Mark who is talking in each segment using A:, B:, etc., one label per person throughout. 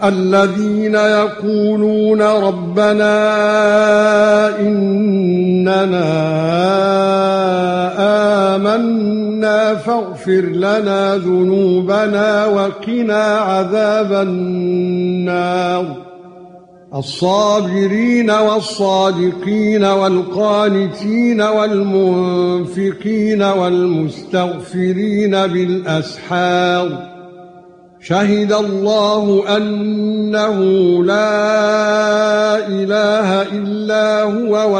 A: الذين يقولون ربنا إننا آمنا فاغفر لنا ذنوبنا وقنا عذاب النار الصابرين والصادقين والقانتين والمنفقين والمستغفرين بالأسحار شهد الله أنه لا إله إلا هو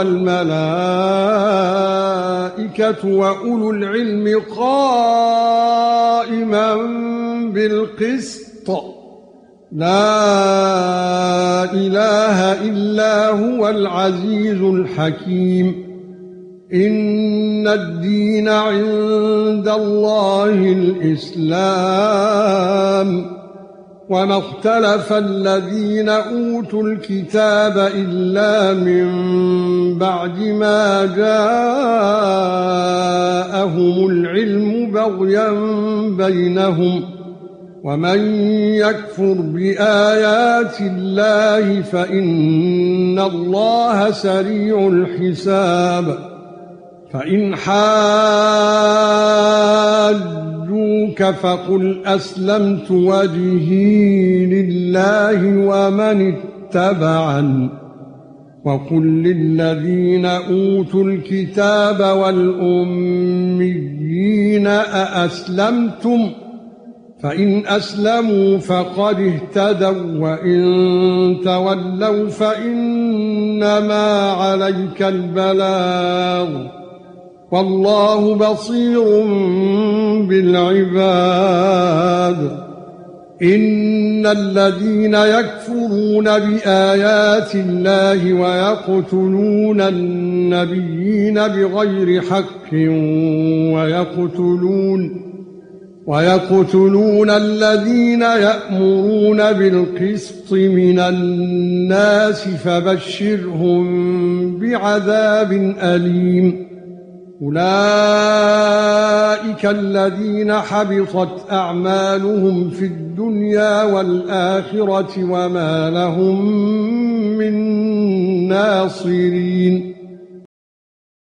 A: والملائكة وأولو العلم قائما بالقسط لا إله إلا هو العزيز الحكيم إن الدين عند الله الإسلام وما اختلف الذين أوتوا الكتاب إلا من بعد ما جاءهم العلم بغيا بينهم ومن يكفر بآيات الله فإن الله سريع الحساب فإن حاجوك فقل أسلمت وجهي لله ومن اتبعني وقل للذين أوتوا الكتاب والأميين أأسلمتم فإن أسلموا فقد اهتدوا وإن تولوا فإنما عليك البلاغ والله بصير بالعباد إن الذين يكفرون بآيات الله ويقتلون النبيين بغير حق ويقتلون الذين يأمرون بالقسط من الناس فبشرهم بعذاب أليم أولئك الذين حبطت أعمالهم في الدنيا والآخرة وما لهم من ناصرين